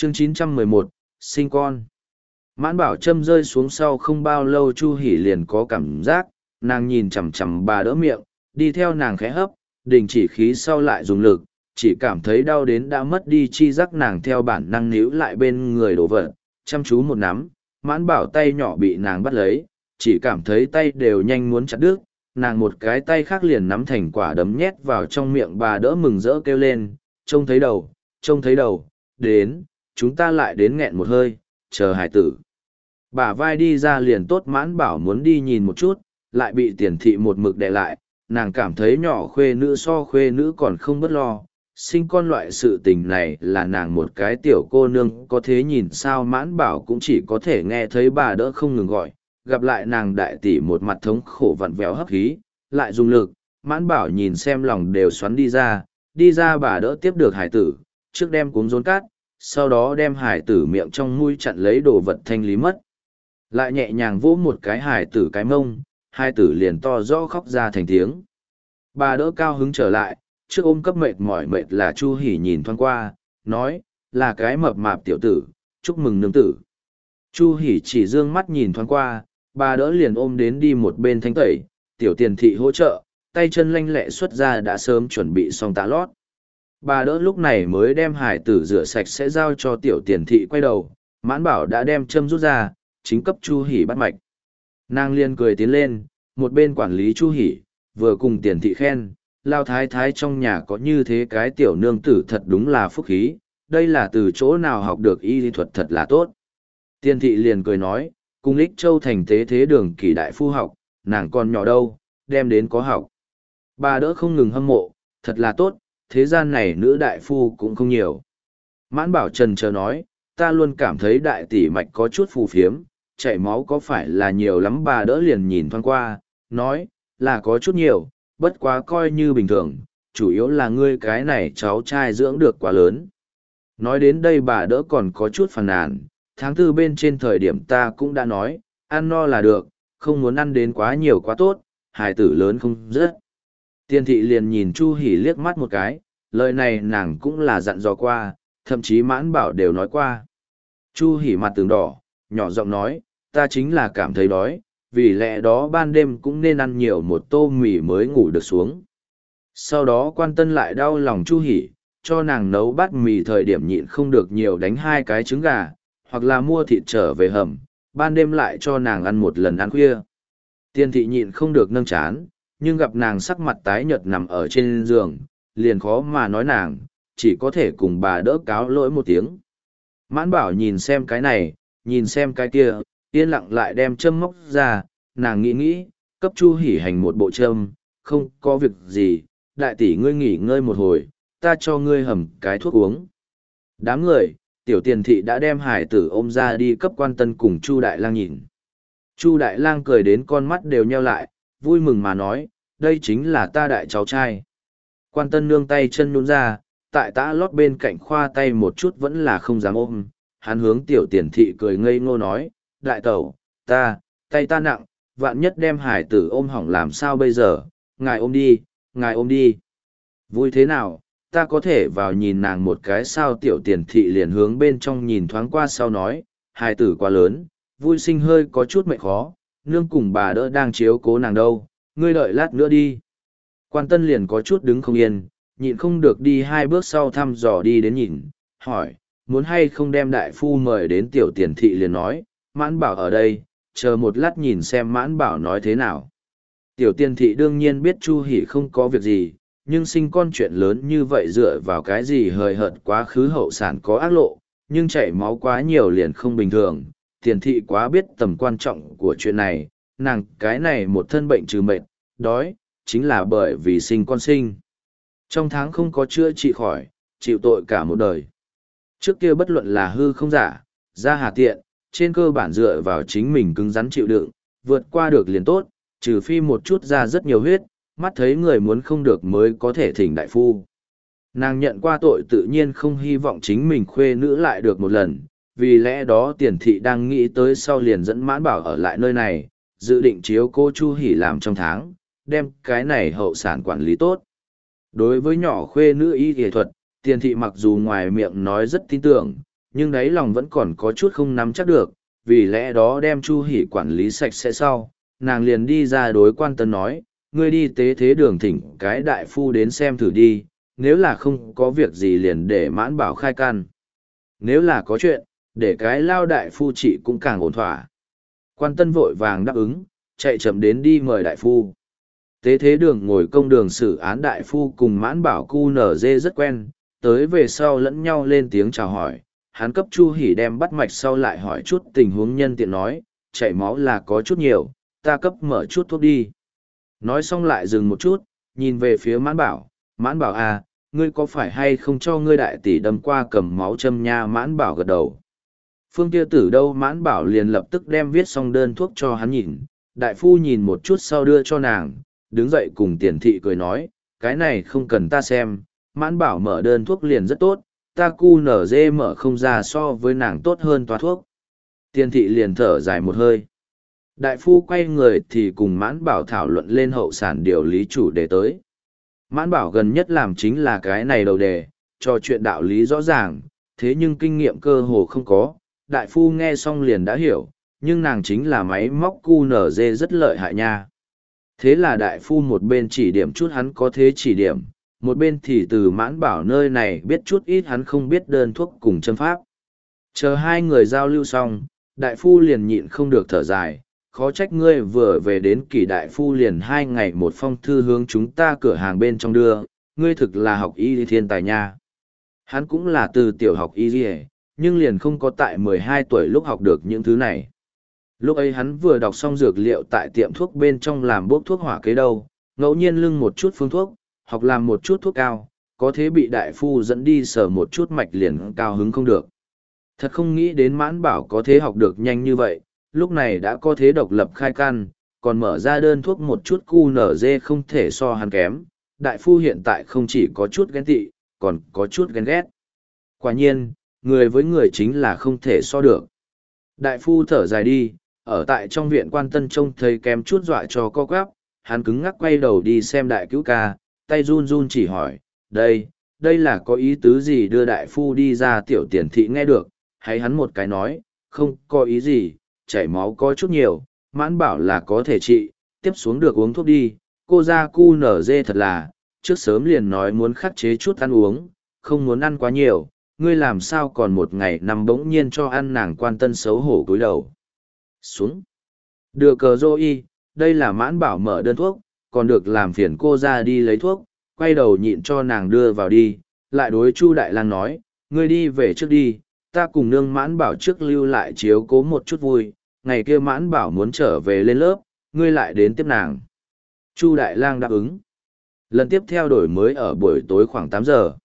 Chương 911, sinh con. Mãn bảo châm rơi xuống sau không bao lâu Chu Hỷ liền có cảm giác, nàng nhìn chằm chằm bà đỡ miệng, đi theo nàng khẽ hấp, đình chỉ khí sau lại dùng lực, chỉ cảm thấy đau đến đã mất đi chi giác, nàng theo bản năng níu lại bên người đổ vật, chăm chú một nắm, mãn bảo tay nhỏ bị nàng bắt lấy, chỉ cảm thấy tay đều nhanh muốn chặt đứt, nàng một cái tay khác liền nắm thành quả đấm nhét vào trong miệng bà đỡ mừng rỡ kêu lên, trông thấy đầu, đến, chúng ta lại đến nghẹn một hơi, chờ hải tử. Bả vai đi ra liền tốt, mãn bảo muốn đi nhìn một chút, lại bị tiền thị một mực đè lại, nàng cảm thấy nhỏ khuê nữ so khuê nữ còn không bất lo. Sinh con loại sự tình này là nàng một cái tiểu cô nương có thế nhìn sao, mãn bảo cũng chỉ có thể nghe thấy bà đỡ không ngừng gọi, gặp lại nàng đại tỷ một mặt thống khổ vặn vẹo hấp khí, lại dùng lực, mãn bảo nhìn xem lòng đều xoắn đi ra bà đỡ tiếp được hải tử, trước đem cuống rốn cát, sau đó đem hải tử miệng trong mũi chặn lấy đồ vật thanh lý mất. Lại nhẹ nhàng vỗ một cái hải tử cái mông, hải tử liền to rõ khóc ra thành tiếng. Bà đỡ cao hứng trở lại, trước ôm cấp mệt mỏi mệt là Chu Hỷ nhìn thoáng qua, nói, là cái mập mạp tiểu tử, chúc mừng nương tử. Chu Hỷ chỉ dương mắt nhìn thoáng qua, bà đỡ liền ôm đến đi một bên thanh tẩy, tiểu tiền thị hỗ trợ, tay chân lanh lẹ xuất ra đã sớm chuẩn bị xong tã lót. Bà đỡ lúc này mới đem hải tử rửa sạch sẽ giao cho tiểu tiền thị quay đầu, mãn bảo đã đem châm rút ra, chính cấp Chu Hỷ bắt mạch. Nàng liên cười tiến lên, một bên quản lý Chu Hỷ, vừa cùng tiền thị khen, lao thái thái trong nhà có như thế cái tiểu nương tử thật đúng là phúc khí, đây là từ chỗ nào học được y lý thuật thật là tốt. Tiền thị liền cười nói, cùng Lích Châu thành tế thế đường kỳ đại phu học, nàng còn nhỏ đâu, đem đến có học. Bà đỡ không ngừng hâm mộ, thật là tốt, thế gian này nữ đại phu cũng không nhiều. Mãn bảo trần chờ nói, ta luôn cảm thấy đại tỷ mạch có chút phù phiếm, chảy máu có phải là nhiều lắm, bà đỡ liền nhìn thoáng qua, nói, là có chút nhiều, bất quá coi như bình thường, chủ yếu là ngươi cái này cháu trai dưỡng được quá lớn. Nói đến đây bà đỡ còn có chút phàn nàn, tháng tư bên trên thời điểm ta cũng đã nói, ăn no là được, không muốn ăn đến quá nhiều quá tốt, hài tử lớn không rất. Tiên thị liền nhìn Chu Hỷ liếc mắt một cái, lời này nàng cũng là dặn dò qua, thậm chí mãn bảo đều nói qua. Chu Hỷ mặt tường đỏ, nhỏ giọng nói, ta chính là cảm thấy đói, vì lẽ đó ban đêm cũng nên ăn nhiều một tô mì mới ngủ được xuống. Sau đó quan tân lại đau lòng Chu Hỷ, cho nàng nấu bát mì thời điểm nhịn không được nhiều đánh 2 cái trứng gà, hoặc là mua thịt trở về hầm, ban đêm lại cho nàng ăn một lần ăn khuya. Tiên thị nhịn không được nâng chán, nhưng gặp nàng sắc mặt tái nhợt nằm ở trên giường, liền khó mà nói nàng, chỉ có thể cùng bà đỡ cáo lỗi một tiếng. Mãn bảo nhìn xem cái này, nhìn xem cái kia, yên lặng lại đem châm móc ra, nàng nghĩ, cấp Chu Hỷ hành một bộ châm, không có việc gì, đại tỷ ngươi nghỉ ngơi một hồi, ta cho ngươi hầm cái thuốc uống. Đám người, tiểu tiền thị đã đem hải tử ôm ra đi cấp quan tân cùng Chu Đại Lang nhìn. Chu Đại Lang cười đến con mắt đều nheo lại, vui mừng mà nói, đây chính là ta đại cháu trai. Quan tân nương tay chân nhún ra, tại tã lót bên cạnh khoa tay một chút vẫn là không dám ôm, hắn hướng tiểu tiền thị cười ngây ngô nói, đại tẩu, tay ta nặng, vạn nhất đem hải tử ôm hỏng làm sao bây giờ, ngài ôm đi. Vui thế nào, ta có thể vào nhìn nàng một cái sao, tiểu tiền thị liền hướng bên trong nhìn thoáng qua sau nói, hải tử quá lớn, vui sinh hơi có chút mệt khó, nương cùng bà đỡ đang chiếu cố nàng đâu, ngươi đợi lát nữa đi. Quan tân liền có chút đứng không yên, nhịn không được đi 2 bước sau thăm dò đi đến nhìn, hỏi, muốn hay không đem đại phu mời đến, tiểu tiền thị liền nói, mãn bảo ở đây, chờ một lát nhìn xem mãn bảo nói thế nào. Tiểu tiền thị đương nhiên biết Chu Hỷ không có việc gì, nhưng sinh con chuyện lớn như vậy dựa vào cái gì hời hợt quá khứ hậu sản có ác lộ, nhưng chảy máu quá nhiều liền không bình thường. Tiền thị quá biết tầm quan trọng của chuyện này, nàng cái này một thân bệnh trừ mệt, đói, chính là bởi vì sinh con sinh. Trong tháng không có chữa trị khỏi, chịu tội cả một đời. Trước kia bất luận là hư không giả, ra hà tiện, trên cơ bản dựa vào chính mình cứng rắn chịu đựng, vượt qua được liền tốt, trừ phi một chút ra rất nhiều huyết, mắt thấy người muốn không được mới có thể thỉnh đại phu. Nàng nhận qua tội tự nhiên không hy vọng chính mình khuê nữ lại được một lần, vì lẽ đó tiền thị đang nghĩ tới sau liền dẫn mãn bảo ở lại nơi này, dự định chiếu cô Chu Hỷ làm trong tháng, đem cái này hậu sản quản lý tốt. Đối với nhỏ khuê nữ y y thuật, tiền thị mặc dù ngoài miệng nói rất tin tưởng, nhưng đáy lòng vẫn còn có chút không nắm chắc được, vì lẽ đó đem Chu Hỷ quản lý sạch sẽ sau, nàng liền đi ra đối Quan Tân nói, ngươi đi tế thế đường thỉnh cái đại phu đến xem thử đi, nếu là không có việc gì liền để Mãn Bảo khai căn. Nếu là có chuyện, để cái lao đại phu trị cũng càng ổn thỏa. Quan Tân vội vàng đáp ứng, chạy chậm đến đi mời đại phu. Tế thế đường ngồi công đường xử án đại phu cùng Mãn Bảo cu nở dê rất quen, tới về sau lẫn nhau lên tiếng chào hỏi. Hắn cấp Chu Hỷ đem bắt mạch sau lại hỏi chút tình huống nhân tiện nói, chảy máu là có chút nhiều, ta cấp mở chút thuốc đi. Nói xong lại dừng một chút, nhìn về phía Mãn Bảo à, ngươi có phải hay không cho ngươi đại tỷ đâm qua cầm máu châm nha? Mãn Bảo gật đầu. Phương kia tử đâu? Mãn Bảo liền lập tức đem viết xong đơn thuốc cho hắn nhìn, đại phu nhìn một chút sau đưa cho nàng, đứng dậy cùng Tiền thị cười nói, cái này không cần ta xem, Mãn Bảo mở đơn thuốc liền rất tốt, ta cu nở dê mở không ra so với nàng tốt hơn toa thuốc. Tiền thị liền thở dài một hơi. Đại phu quay người thì cùng Mãn Bảo thảo luận lên hậu sản điều lý chủ đề tới. Mãn Bảo gần nhất làm chính là cái này đầu đề, cho chuyện đạo lý rõ ràng, thế nhưng kinh nghiệm cơ hồ không có. Đại phu nghe xong liền đã hiểu, nhưng nàng chính là máy móc cu nở dê rất lợi hại nha. Thế là đại phu một bên chỉ điểm chút hắn có thế chỉ điểm, một bên thì từ Mãn Bảo nơi này biết chút ít hắn không biết đơn thuốc cùng châm pháp. Chờ hai người giao lưu xong, đại phu liền nhịn không được thở dài, khó trách ngươi vừa về đến Kỳ đại phu liền 2 ngày một phong thư hướng chúng ta cửa hàng bên trong đưa, ngươi thực là học y thiên tài nha. Hắn cũng là từ tiểu học y, nhưng liền không có tại 12 tuổi lúc học được những thứ này. Lúc ấy hắn vừa đọc xong dược liệu tại tiệm thuốc bên trong làm bốc thuốc hỏa kế đâu, ngẫu nhiên lưng một chút phương thuốc, học làm một chút thuốc cao, có thế bị đại phu dẫn đi sờ một chút mạch liền cao hứng không được. Thật không nghĩ đến Mãn Bảo có thế học được nhanh như vậy, lúc này đã có thế độc lập khai căn, còn mở ra đơn thuốc một chút cu nở dê không thể so hắn kém. Đại phu hiện tại không chỉ có chút ghen tị, còn có chút ghen ghét. Quả nhiên, người với người chính là không thể so được. Đại phu thở dài đi, ở tại trong viện Quan Tân trông thấy kém chút dọa cho co quắp, hắn cứng ngắc quay đầu đi xem đại cứu ca, tay run run chỉ hỏi, đây là có ý tứ gì? Đưa đại phu đi ra. Tiểu Tiền thị nghe được, hay hắn một cái nói, không có ý gì, chảy máu có chút nhiều, Mãn Bảo là có thể trị, tiếp xuống được uống thuốc đi, cô ra cu nở dê thật là, trước sớm liền nói muốn khắc chế chút ăn uống, không muốn ăn quá nhiều, ngươi làm sao còn một ngày nằm bỗng nhiên cho ăn? Nàng Quan Tân xấu hổ cúi đầu xuống. Đưa cờ dô y, đây là Mãn Bảo mở đơn thuốc, còn được làm phiền cô ra đi lấy thuốc, quay đầu nhịn cho nàng đưa vào đi, lại đối Chu Đại Lang nói, ngươi đi về trước đi, ta cùng nương Mãn Bảo trước lưu lại chiếu cố một chút vui, ngày kia Mãn Bảo muốn trở về lên lớp, ngươi lại đến tiếp nàng. Chu Đại Lang đáp ứng. Lần tiếp theo đổi mới ở buổi tối khoảng 8 giờ.